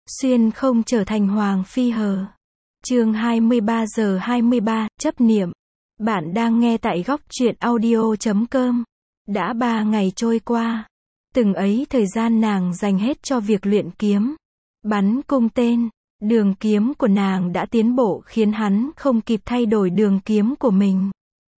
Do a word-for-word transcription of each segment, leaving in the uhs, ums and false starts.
Xuyên không trở thành hoàng phi hờ. Chương hai mươi ba giờ hai mươi ba, chấp niệm. Bạn đang nghe tại góc truyện audio chấm com. Đã ba ngày trôi qua. Từng ấy thời gian nàng dành hết cho việc luyện kiếm, bắn cung tên. Đường kiếm của nàng đã tiến bộ khiến hắn không kịp thay đổi đường kiếm của mình.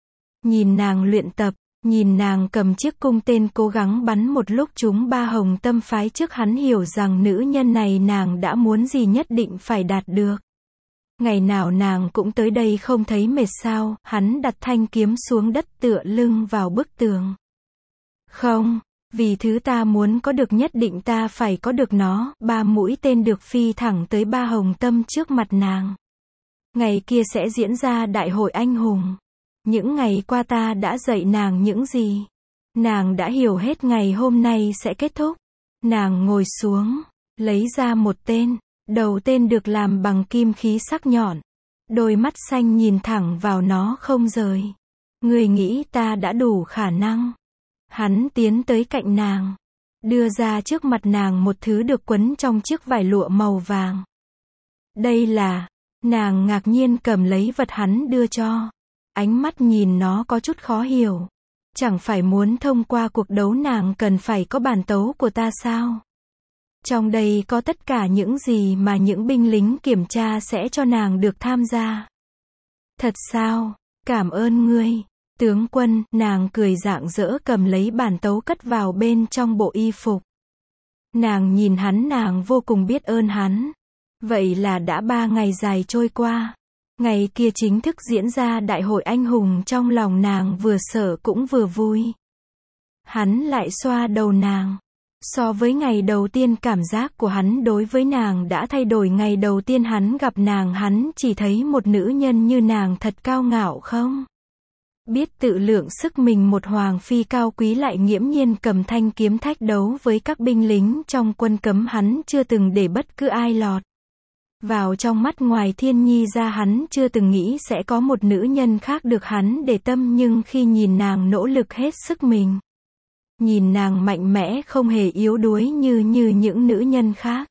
Nhìn nàng luyện tập, nhìn nàng cầm chiếc cung tên cố gắng bắn một lúc trúng ba hồng tâm phái trước, hắn hiểu rằng nữ nhân này nàng đã muốn gì nhất định phải đạt được. Ngày nào nàng cũng tới đây không thấy mệt sao? Hắn đặt thanh kiếm xuống đất tựa lưng vào bức tường. Không, vì thứ ta muốn có được nhất định ta phải có được nó. Ba mũi tên được phi thẳng tới ba hồng tâm trước mặt nàng. Ngày kia sẽ diễn ra đại hội anh hùng. Những ngày qua ta đã dạy nàng những gì? Nàng đã hiểu hết, ngày hôm nay sẽ kết thúc. Nàng ngồi xuống, lấy ra một tên. Đầu tên được làm bằng kim khí sắc nhọn. Đôi mắt xanh nhìn thẳng vào nó không rời. Ngươi nghĩ ta đã đủ khả năng? Hắn tiến tới cạnh nàng, đưa ra trước mặt nàng một thứ được quấn trong chiếc vải lụa màu vàng. Đây là... Nàng ngạc nhiên cầm lấy vật hắn đưa cho. Ánh mắt nhìn nó có chút khó hiểu. Chẳng phải muốn thông qua cuộc đấu nàng cần phải có bản tấu của ta sao? Trong đây có tất cả những gì mà những binh lính kiểm tra sẽ cho nàng được tham gia. Thật sao? Cảm ơn ngươi, tướng quân. Nàng cười rạng rỡ cầm lấy bản tấu cất vào bên trong bộ y phục. Nàng nhìn hắn, nàng vô cùng biết ơn hắn. Vậy là đã ba ngày dài trôi qua. Ngày kia chính thức diễn ra đại hội anh hùng, trong lòng nàng vừa sợ cũng vừa vui. Hắn lại xoa đầu nàng. So với ngày đầu tiên, cảm giác của hắn đối với nàng đã thay đổi. Ngày đầu tiên hắn gặp nàng, hắn chỉ thấy một nữ nhân như nàng thật cao ngạo không? Biết tự lượng sức mình, một hoàng phi cao quý lại nghiễm nhiên cầm thanh kiếm thách đấu với các binh lính trong quân cấm. Hắn chưa từng để bất cứ ai lọt vào trong mắt. Ngoài Thiên Nhi ra, hắn chưa từng nghĩ sẽ có một nữ nhân khác được hắn để tâm. Nhưng khi nhìn nàng nỗ lực hết sức mình, nhìn nàng mạnh mẽ không hề yếu đuối như như những nữ nhân khác,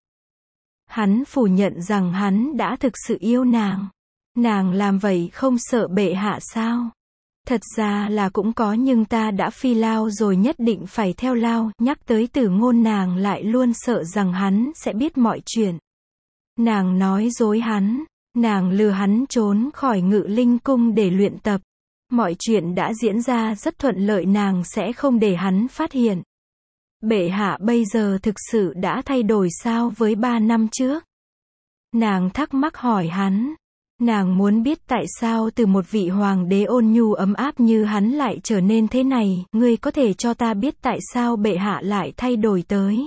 hắn phủ nhận rằng hắn đã thực sự yêu nàng. Nàng làm vậy không sợ bệ hạ sao? Thật ra là cũng có, nhưng ta đã phi lao rồi, nhất định phải theo lao. Nhắc tới Tử Ngôn, nàng lại luôn sợ rằng hắn sẽ biết mọi chuyện. Nàng nói dối hắn, nàng lừa hắn trốn khỏi Ngự Linh Cung để luyện tập. Mọi chuyện đã diễn ra rất thuận lợi, nàng sẽ không để hắn phát hiện. Bệ hạ bây giờ thực sự đã thay đổi sao với ba năm trước? Nàng thắc mắc hỏi hắn. Nàng muốn biết tại sao từ một vị hoàng đế ôn nhu ấm áp như hắn lại trở nên thế này. Ngươi có thể cho ta biết tại sao bệ hạ lại thay đổi tới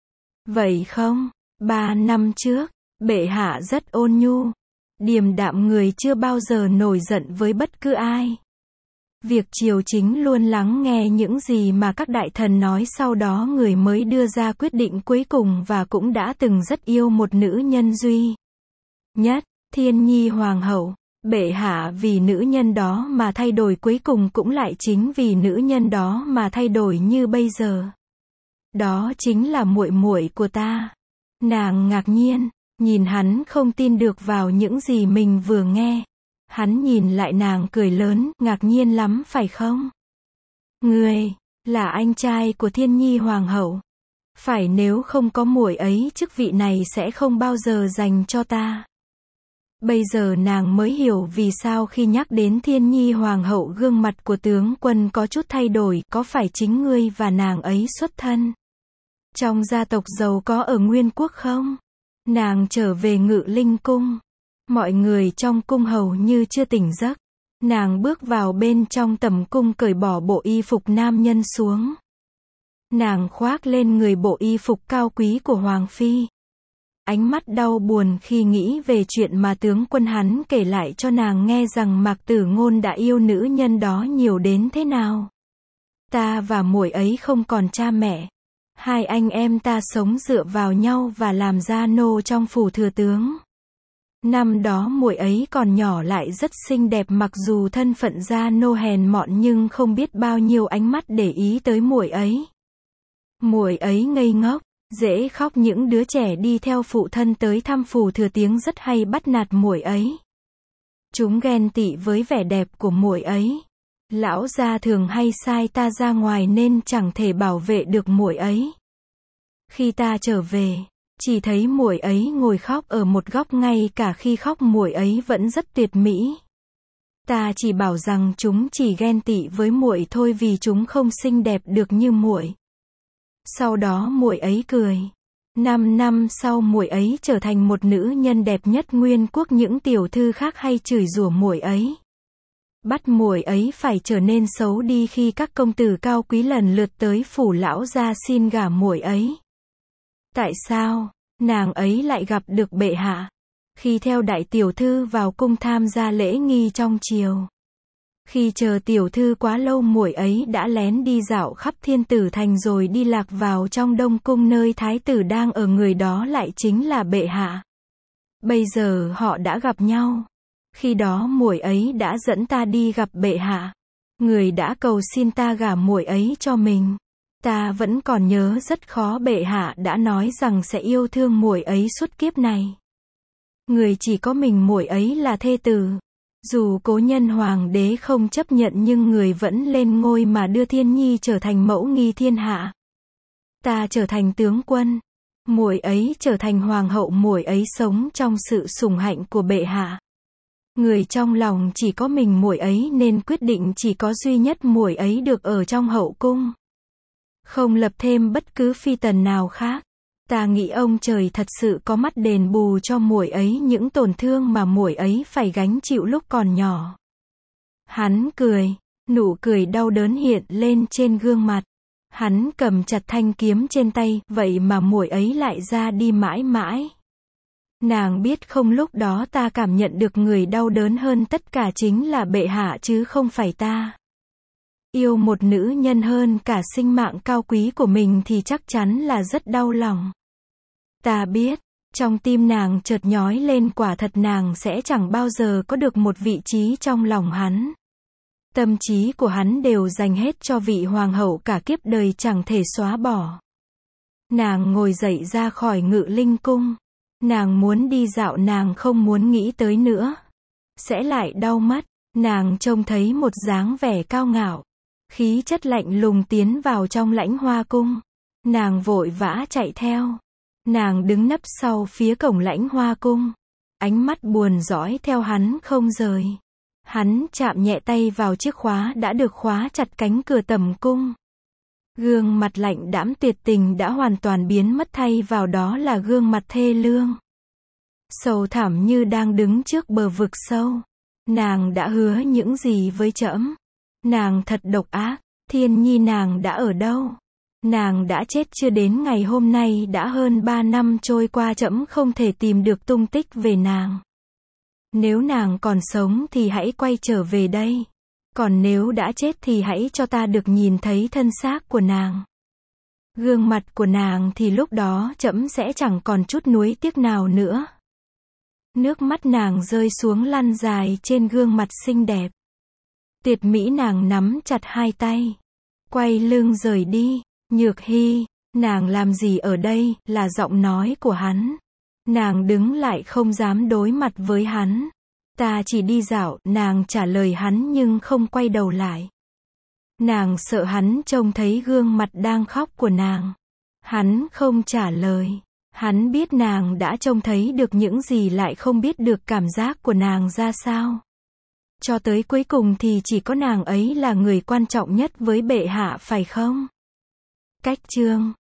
vậy không? Ba năm trước, bệ hạ rất ôn nhu, điềm đạm, người chưa bao giờ nổi giận với bất cứ ai. Việc triều chính luôn lắng nghe những gì mà các đại thần nói, sau đó người mới đưa ra quyết định cuối cùng, và cũng đã từng rất yêu một nữ nhân duy nhất, Thiên Nhi hoàng hậu. Bệ hạ vì nữ nhân đó mà thay đổi, cuối cùng cũng lại chính vì nữ nhân đó mà thay đổi như bây giờ. Đó chính là muội muội của ta. Nàng ngạc nhiên, nhìn hắn không tin được vào những gì mình vừa nghe. Hắn nhìn lại nàng cười lớn, ngạc nhiên lắm phải không? Ngươi là anh trai của Thiên Nhi hoàng hậu. Phải, nếu không có muội ấy, chức vị này sẽ không bao giờ dành cho ta. Bây giờ nàng mới hiểu vì sao khi nhắc đến Thiên Nhi hoàng hậu, gương mặt của tướng quân có chút thay đổi. Có phải chính ngươi và nàng ấy xuất thân trong gia tộc giàu có ở Nguyên Quốc không? Nàng trở về Ngự Linh Cung. Mọi người trong cung hầu như chưa tỉnh giấc. Nàng bước vào bên trong tầm cung, cởi bỏ bộ y phục nam nhân xuống. Nàng khoác lên người bộ y phục cao quý của hoàng phi. Ánh mắt đau buồn khi nghĩ về chuyện mà tướng quân hắn kể lại cho nàng nghe, rằng Mạc Tử Ngôn đã yêu nữ nhân đó nhiều đến thế nào. Ta và muội ấy không còn cha mẹ. Hai anh em ta sống dựa vào nhau và làm gia nô trong phủ thừa tướng. Năm đó muội ấy còn nhỏ lại rất xinh đẹp, mặc dù thân phận gia nô hèn mọn nhưng không biết bao nhiêu ánh mắt để ý tới muội ấy. Muội ấy ngây ngốc, Dễ khóc những đứa trẻ đi theo phụ thân tới thăm Phù Thừa Tiếng rất hay bắt nạt muội ấy. Chúng ghen tị với vẻ đẹp của muội ấy. Lão gia thường hay sai ta ra ngoài nên chẳng thể bảo vệ được muội ấy. Khi ta trở về, chỉ thấy muội ấy ngồi khóc ở một góc, ngay cả khi khóc muội ấy vẫn rất tuyệt mỹ. Ta chỉ bảo rằng chúng chỉ ghen tị với muội thôi vì chúng không xinh đẹp được như muội. Sau đó muội ấy cười. Năm năm sau muội ấy trở thành một nữ nhân đẹp nhất nguyên quốc, những tiểu thư khác hay chửi rủa muội ấy. Bắt muội ấy phải trở nên xấu đi khi các công tử cao quý lần lượt tới phủ lão gia xin gả muội ấy. Tại sao nàng ấy lại gặp được bệ hạ? Khi theo đại tiểu thư vào cung tham gia lễ nghi trong triều. Khi chờ tiểu thư quá lâu, muội ấy đã lén đi dạo khắp Thiên Tử Thành rồi đi lạc vào trong Đông Cung nơi thái tử đang ở, người đó lại chính là bệ hạ. Bây giờ họ đã gặp nhau. Khi đó muội ấy đã dẫn ta đi gặp bệ hạ. Người đã cầu xin ta gả muội ấy cho mình. Ta vẫn còn nhớ rất khó, bệ hạ đã nói rằng sẽ yêu thương muội ấy suốt kiếp này. Người chỉ có mình muội ấy là thê tử. Dù cố nhân hoàng đế không chấp nhận nhưng người vẫn lên ngôi mà đưa Thiên Nhi trở thành mẫu nghi thiên hạ. Ta trở thành tướng quân, muội ấy trở thành hoàng hậu, muội ấy sống trong sự sủng hạnh của bệ hạ. Người trong lòng chỉ có mình muội ấy nên quyết định chỉ có duy nhất muội ấy được ở trong hậu cung. Không lập thêm bất cứ phi tần nào khác. Ta nghĩ ông trời thật sự có mắt đền bù cho muội ấy những tổn thương mà muội ấy phải gánh chịu lúc còn nhỏ. Hắn cười, nụ cười đau đớn hiện lên trên gương mặt. Hắn cầm chặt thanh kiếm trên tay, vậy mà muội ấy lại ra đi mãi mãi. Nàng biết không, lúc đó ta cảm nhận được người đau đớn hơn tất cả chính là bệ hạ chứ không phải ta. Yêu một nữ nhân hơn cả sinh mạng cao quý của mình thì chắc chắn là rất đau lòng. Ta biết, trong tim nàng chợt nhói lên, quả thật nàng sẽ chẳng bao giờ có được một vị trí trong lòng hắn. Tâm trí của hắn đều dành hết cho vị hoàng hậu, cả kiếp đời chẳng thể xóa bỏ. Nàng ngồi dậy ra khỏi Ngự Linh cung. Nàng muốn đi dạo, nàng không muốn nghĩ tới nữa. Sẽ lại đau mắt. Nàng trông thấy một dáng vẻ cao ngạo, khí chất lạnh lùng tiến vào trong Lãnh Hoa cung. Nàng vội vã chạy theo. Nàng đứng nấp sau phía cổng Lãnh Hoa cung. Ánh mắt buồn dõi theo hắn không rời. Hắn chạm nhẹ tay vào chiếc khóa đã được khóa chặt cánh cửa tầm cung. Gương mặt lạnh đãm tuyệt tình đã hoàn toàn biến mất, thay vào đó là gương mặt thê lương, sầu thảm như đang đứng trước bờ vực sâu. Nàng đã hứa những gì với trẫm? Nàng thật độc ác. Thiên Nhi nàng đã ở đâu? Nàng đã chết chưa? Đến ngày hôm nay đã hơn ba năm trôi qua, trẫm không thể tìm được tung tích về nàng. Nếu nàng còn sống thì hãy quay trở về đây. Còn nếu đã chết thì hãy cho ta được nhìn thấy thân xác của nàng. Gương mặt của nàng thì lúc đó trẫm sẽ chẳng còn chút nuối tiếc nào nữa. Nước mắt nàng rơi xuống lăn dài trên gương mặt xinh đẹp. Tuyệt mỹ, nàng nắm chặt hai tay, quay lưng rời đi. Nhược Hy, nàng làm gì ở đây? Là giọng nói của hắn. Nàng đứng lại không dám đối mặt với hắn. Ta chỉ đi dạo, nàng trả lời hắn nhưng không quay đầu lại. Nàng sợ hắn trông thấy gương mặt đang khóc của nàng. Hắn không trả lời. Hắn biết nàng đã trông thấy được những gì, lại không biết được cảm giác của nàng ra sao. Cho tới cuối cùng thì chỉ có nàng ấy là người quan trọng nhất với bệ hạ, phải không? Cách chương